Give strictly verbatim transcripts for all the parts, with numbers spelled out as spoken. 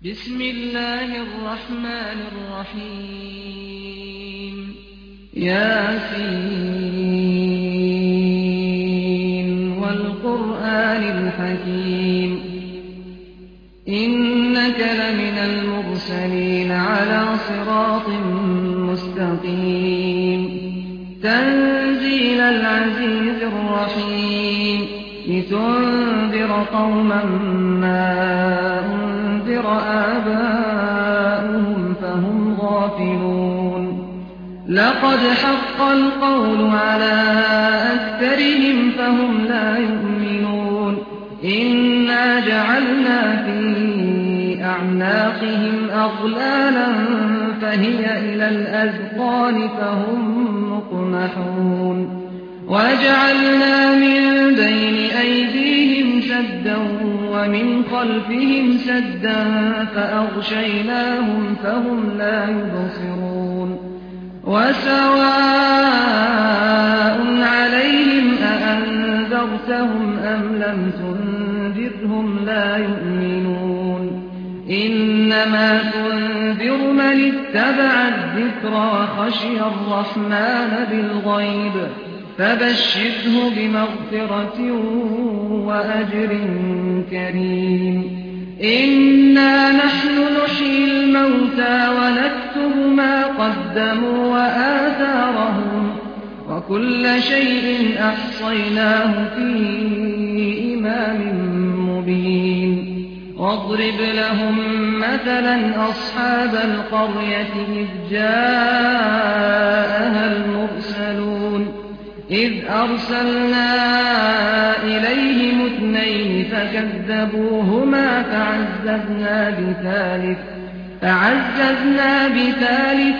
بسم الله الرحمن الرحيم ياسين والقرآن الحكيم إنك لمن المرسلين على صراط مستقيم تنزيل العزيز الرحيم لتنذر قوما ما أنذر آباؤهم فهم غافلون لقد حق القول على أكثرهم فهم لا يؤمنون إنا جعلنا في أعناقهم أغلالا فهي إلى الأذقان فهم مقمحون وجعلنا من بين أيديهم سدا ومن خلفهم سدا فأغشيناهم فهم لا يبصرون وسواء عليهم أأنذرتهم أم لم تنذرهم لا يؤمنون إنما تنذر من اتبع الذكر وخشي الرحمن بالغيب فبشره بمغفرة وأجر كريم إنا نحن نحيي الموتى ونكتب ما قدموا وآثارهم وكل شيء أحصيناه في إمام مبين واضرب لهم مثلا أصحاب القرية إذ جاءها المرسلون إذ أرسلنا إليهم اثنين فكذبوهما فعززنا بثالث فعززنا بثالث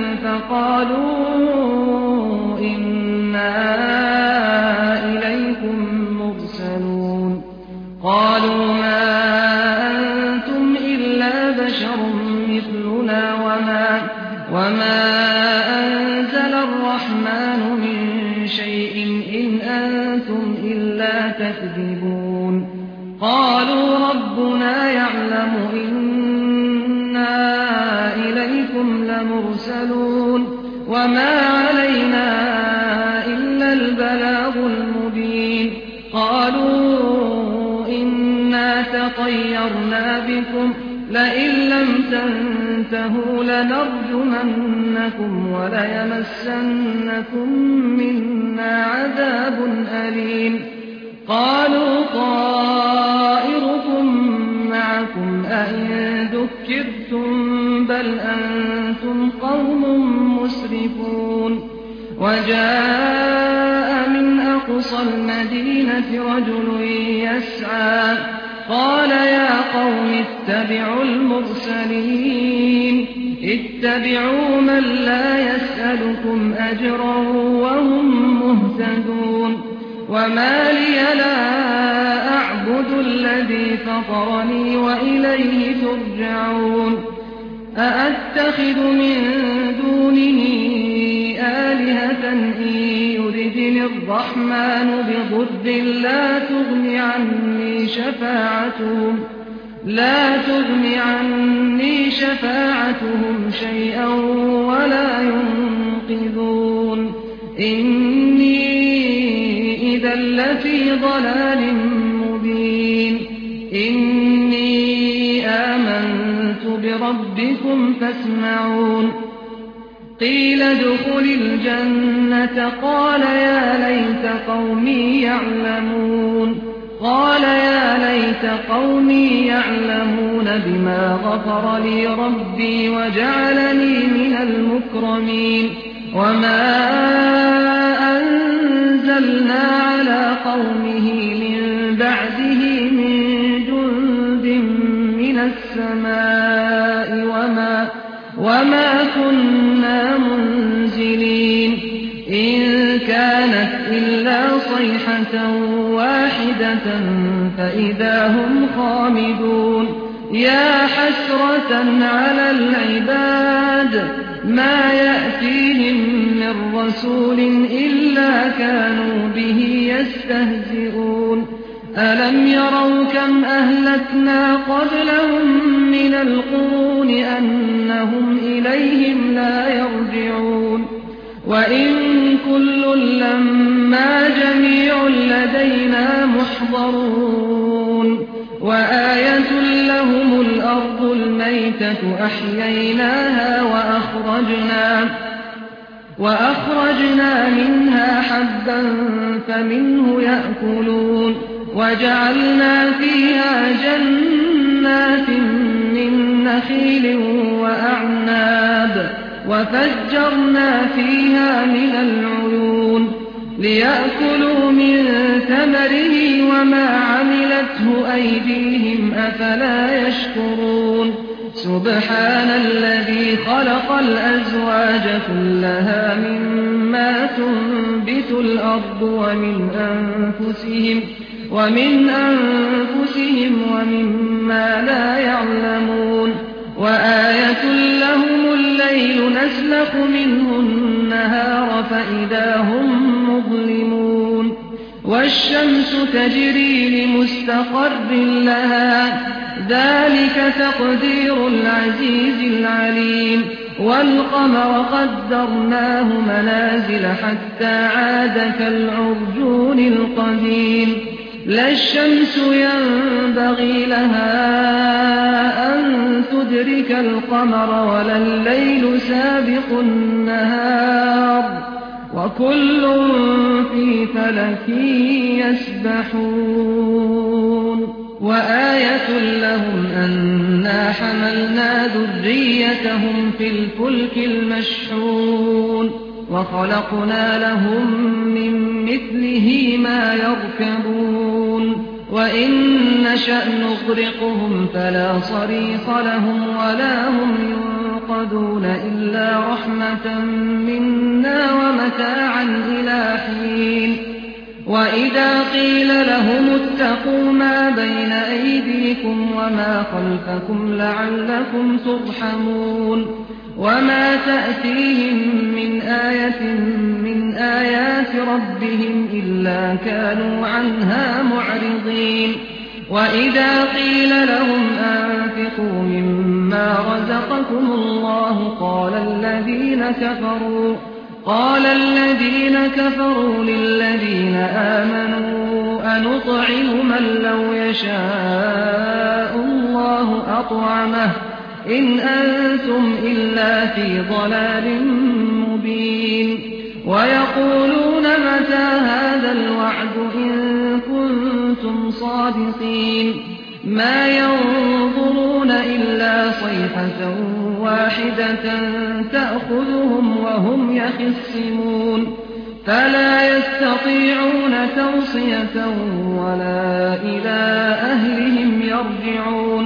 فقالوا إنا إليكم مرسلون قالوا ما أنتم إلا بشر مثلنا وما, وما أنزل الرحمن من شيء إن أنتم إلا تكذبون قالوا ربنا يعلم إنا إليكم لمرسلون وما علينا إلا البلاغ المبين قالوا إنا تطيرنا بكم لئن لم تنتهوا لنرجمنكم وليمسنكم منا عذاب أليم قالوا طائركم معكم أئن ذكرتم بل أنتم قوم مسرفون وجاء من أقصى المدينة رجل يسعى قال يا قوم اتبعوا المرسلين اتبعوا من لا يسألكم أجرا وهم مهتدون وما لي لا أعبد الذي فطرني وإليه ترجعون أأتخذ من دونه آلهة إن يردني الرحمن بضر لا تغن عني شفاعتهم لا تغن عني شفاعتهم شيئا ولا ينقذون إني إذا لفي ضلال مبين إني آمنت بربكم فاسمعون قيل ادخل الجنة قال يا ليت قومي يعلمون قال يا ليت قومي يعلمون بما غفر لي ربي وجعلني من المكرمين وما أنزلنا على قومه من بعده من جند من السماء وما, وما كنا منزلين إن كانت إلا صيحة واحدة فإذا هم خامدون يا حسرة على العباد ما يأتيهم من رسول إلا كانوا به يستهزئون ألم يروا كم أهلكنا قبلهم من يحضرون وآية لهم الأرض الميتة أحييناها وأخرجنا وأخرجنا منها حبا فمنه يأكلون وجعلنا فيها جنات من نخيل وأعناب وفجرنا فيها من العيون ليأكلوا من ثمره وما عملته أيديهم أفلا يشكرون سبحان الذي خلق الأزواج كلها مما تنبت الأرض ومن أنفسهم ومن أنفسهم ومما لا يعلمون وآية لهم الليل نسلخ منه النهار فإذا هم مظلمون والشمس تجري لمستقر لها ذلك تقدير العزيز العليم والقمر قدرناه منازل حتى عاد كالعرجون القديم لا الشمس ينبغي لها أن تدرك القمر ولا الليل سابق النهار وكل في فلك يسبحون وآية لهم أنا حملنا ذريتهم في الفلك المشحون وخلقنا لهم من مثله ما يركبون وإن نشأ نغرقهم فلا صريخ لهم ولا هم ينقذون إلا رحمة منا ومتاعا إلى حين وإذا قيل لهم اتقوا ما بين أيديكم وما خلفكم لعلكم ترحمون وما تأتيهم من آية من آيات ربهم إلا كانوا عنها معرضين وإذا قيل لهم أنفقوا مما رزقكم الله قال الذين كفروا قال الذين كفروا للذين آمنوا أنطعم من لو يشاء الله أطعمه إن أنتم إلا في ضلال مبين ويقولون متى هذا الوعد إن كنتم صادقين ما ينظرون إلا صيحة واحدة تأخذهم وهم يخصمون فلا يستطيعون توصية ولا إلى أهلهم يرجعون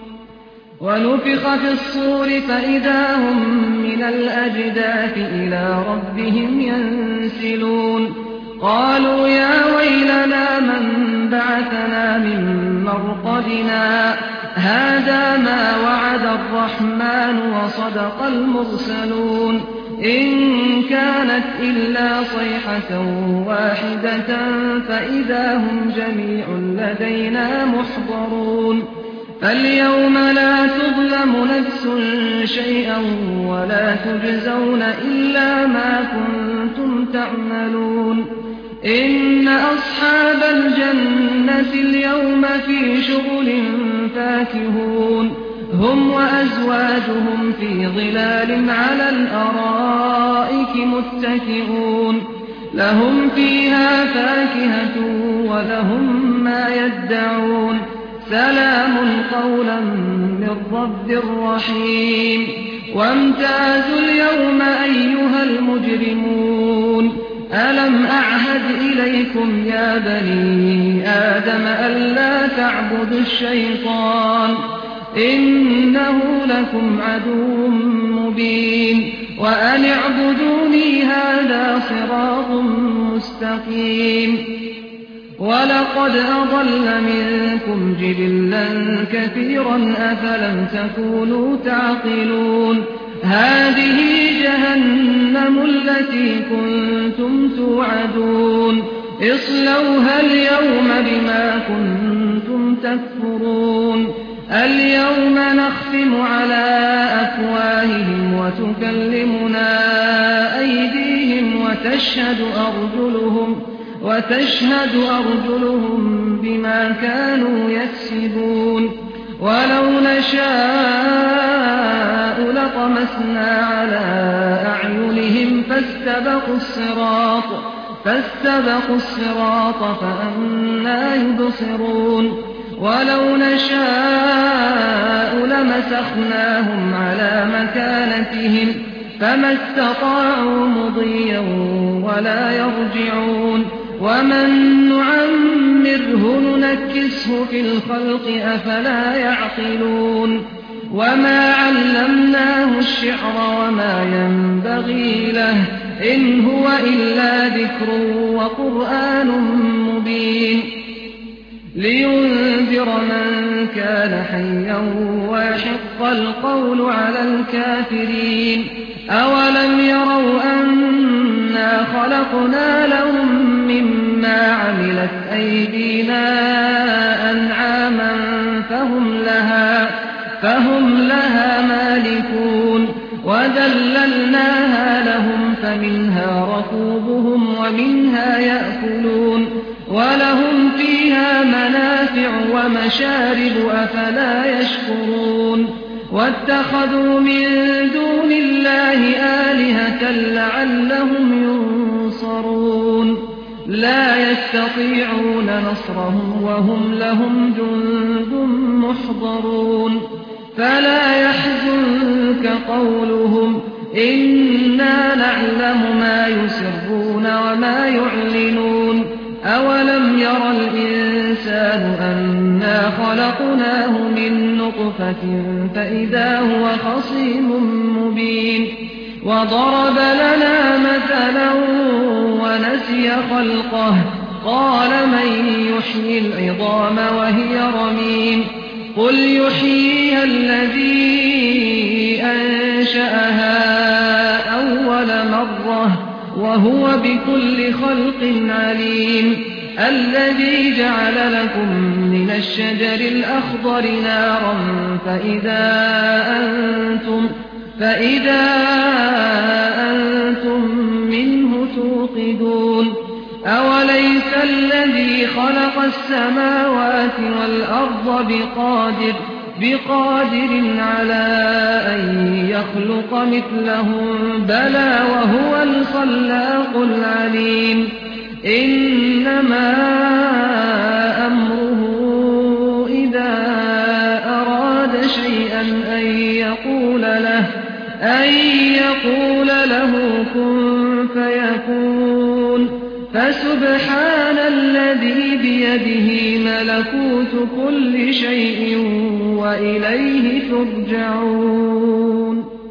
ونفخ في الصور فإذا هم من الأجداث إلى ربهم ينسلون قالوا يا ويلنا من بعثنا من مرقدنا هذا ما وعد الرحمن وصدق المرسلون إن كانت إلا صيحة واحدة فإذا هم جميع لدينا محضرون فاليوم لا تظلم نفس شيئا ولا تجزون إلا ما كنتم تعملون إن أصحاب الجنة اليوم في شغل فاكهون هم وأزواجهم في ظلال على الأرائك متكئون لهم فيها فاكهة ولهم ما يدعون سلام قولا من رب رحيم وامتازوا اليوم أيها المجرمون ألم أعهد إليكم يا بني آدم ألا تعبدوا الشيطان إنه لكم عدو مبين وأن اعبدوني هذا صراط مستقيم ولقد أضل منكم جبلا كثيرا أفلم تكونوا تعقلون هذه جهنم التي كنتم توعدون اصلوها اليوم بما كنتم تكفرون اليوم نختم على أفواههم وتكلمنا أيديهم وتشهد أرجلهم وتشهد أرجلهم بما كانوا يكسبون ولو نشاء لطمسنا على أعينهم فاستبقوا الصراط فاستبقوا الصراط فأنى يبصرون ولو نشاء لمسخناهم على مكانتهم فما استطاعوا مضيا ولا يرجعون ومن نعمره ننكسه في الخلق أفلا يعقلون وما علمناه الشعر وما ينبغي له إن هو إلا ذكر وقرآن مبين لينذر من كان حيا ويحق القول على الكافرين أولم يروا أنا خلقنا لهم مما عملت أيدينا أنعاما فهم لها, فهم لها مالكون وذللناها لهم فمنها ركوبهم ومنها يأكلون ولهم فيها منافع ومشارب أفلا يشكرون واتخذوا من دون الله آلهة لعلهم ينصرون لا يستطيعون نصرهم وهم لهم جند محضرون فلا يحزنك قولهم إنا نعلم ما يسرون وما يعلنون أولم ير الإنسان أنا خلقناه من نطفة فإذا هو خصيم مبين وضرب لنا مثلا ونسي خلقه قال من يحيي العظام وهي رميم قل يحييها الذي أنشأها أول مرة وهو بكل خلق عليم الذي جعل لكم من الشجر الأخضر نارا فإذا أنتم, فإذا أنتم منه توقدون أوليس الذي خلق السماوات والأرض بقادر, بقادر على أن يخلق مثلهم بلى وهو الخلاق العليم إنما أمره إذا أراد شيئا أن يقول له, أن يقول له كن فيكون فسبحان الذي بيده ملكوت كل شيء وإليه ترجعون